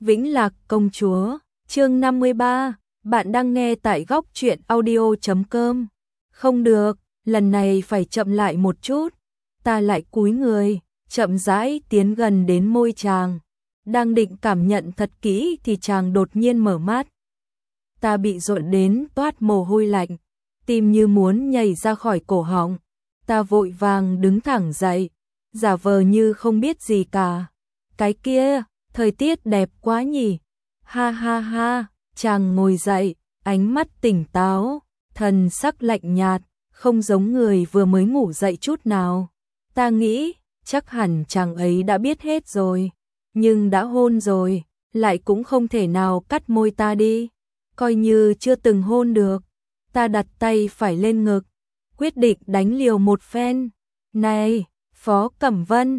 Vĩnh Lạc công chúa, chương 53, bạn đang nghe tại góc truyện audio.com. Không được, lần này phải chậm lại một chút. Ta lại cúi người, chậm rãi tiến gần đến môi chàng. Đang định cảm nhận thật kỹ thì chàng đột nhiên mở mắt. Ta bị dội đến toát mồ hôi lạnh, tim như muốn nhảy ra khỏi cổ họng. Ta vội vàng đứng thẳng dậy, giả vờ như không biết gì cả. Cái kia, thời tiết đẹp quá nhỉ. Ha ha ha, chàng ngồi dậy, ánh mắt tỉnh táo, thần sắc lạnh nhạt, không giống người vừa mới ngủ dậy chút nào. Ta nghĩ, chắc hẳn chàng ấy đã biết hết rồi, nhưng đã hôn rồi, lại cũng không thể nào cắt môi ta đi, coi như chưa từng hôn được. Ta đặt tay phải lên ngực, quyết định đánh liều một phen. Này, Phó Cẩm Vân,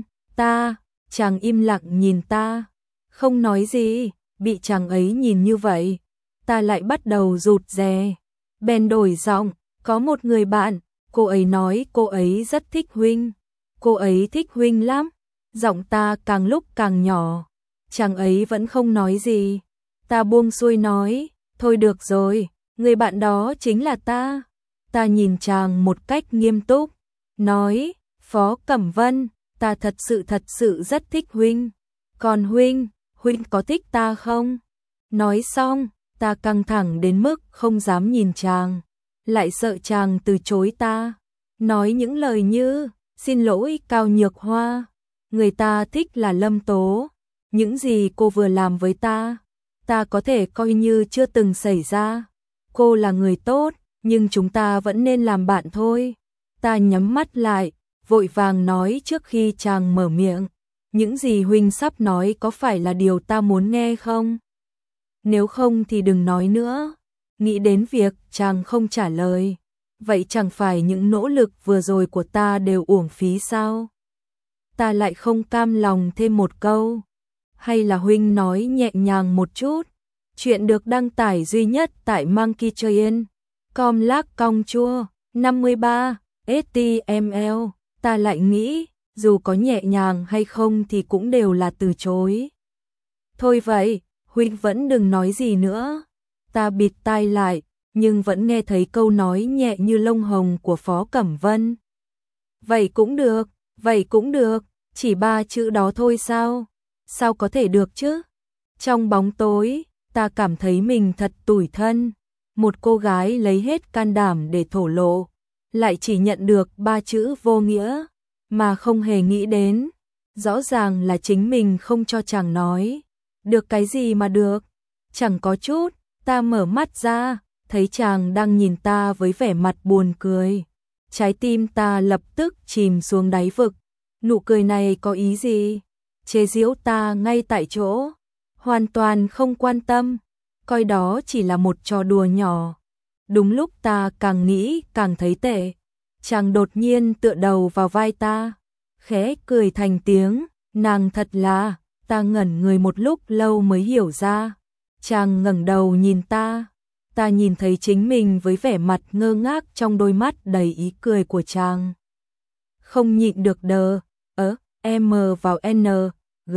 chàng im lặng nhìn ta, không nói gì. Bị chàng ấy nhìn như vậy, ta lại bắt đầu rụt rè. Bèn đổi giọng, có một người bạn, cô ấy nói cô ấy rất thích huynh. Cô ấy thích huynh lắm. Giọng ta càng lúc càng nhỏ. Chàng ấy vẫn không nói gì. Ta buông xuôi nói, thôi được rồi, người bạn đó chính là ta. Ta nhìn chàng một cách nghiêm túc, nói, Phó Cẩm Vân, ta thật sự rất thích huynh. Còn huynh có thích ta không? Nói xong, ta căng thẳng đến mức không dám nhìn chàng, lại sợ chàng từ chối ta. Nói những lời như, xin lỗi Cao Nhược Hoa, người ta thích là Lâm Tố. Những gì cô vừa làm với ta có thể coi như chưa từng xảy ra. Cô là người tốt, nhưng chúng ta vẫn nên làm bạn thôi. Ta nhắm mắt lại, vội vàng nói trước khi chàng mở miệng. Những gì huynh sắp nói có phải là điều ta muốn nghe không? Nếu không thì đừng nói nữa. Nghĩ đến việc chàng không trả lời, vậy chẳng phải những nỗ lực vừa rồi của ta đều uổng phí sao? Ta lại không cam lòng thêm một câu. Hay là huynh nói nhẹ nhàng một chút? Chuyện được đăng tải duy nhất tại monkeytrain.com. Lác cong chua 53 HTML. Ta lại nghĩ, dù có nhẹ nhàng hay không thì cũng đều là từ chối. Thôi vậy, huynh vẫn đừng nói gì nữa. Ta bịt tai lại, nhưng vẫn nghe thấy câu nói nhẹ như lông hồng của Phó Cẩm Vân. Vậy cũng được, chỉ 3 chữ đó thôi sao? Sao có thể được chứ? Trong bóng tối, ta cảm thấy mình thật tủi thân. Một cô gái lấy hết can đảm để thổ lộ, lại chỉ nhận được 3 chữ vô nghĩa mà không hề nghĩ đến. Rõ ràng là chính mình không cho chàng nói. Được cái gì mà được? Chẳng có chút. Ta mở mắt ra, thấy chàng đang nhìn ta với vẻ mặt buồn cười. Trái tim ta lập tức chìm xuống đáy vực. Nụ cười này có ý gì? Chế giễu ta ngay tại chỗ, hoàn toàn không quan tâm, coi đó chỉ là một trò đùa nhỏ. Đúng lúc ta càng nghĩ càng thấy tệ, chàng đột nhiên tựa đầu vào vai ta, khẽ cười thành tiếng. Nàng thật là. Ta ngẩn người một lúc lâu mới hiểu ra. Chàng ngẩng đầu nhìn ta nhìn thấy chính mình với vẻ mặt ngơ ngác trong đôi mắt đầy ý cười của chàng. Không nhịn được đờ M vào N G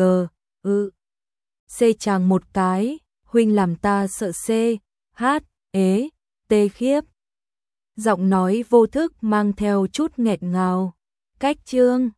C chàng một cái. Huynh làm ta sợ C H ế T khiếp. Giọng nói vô thức mang theo chút nghẹn ngào. Cách chương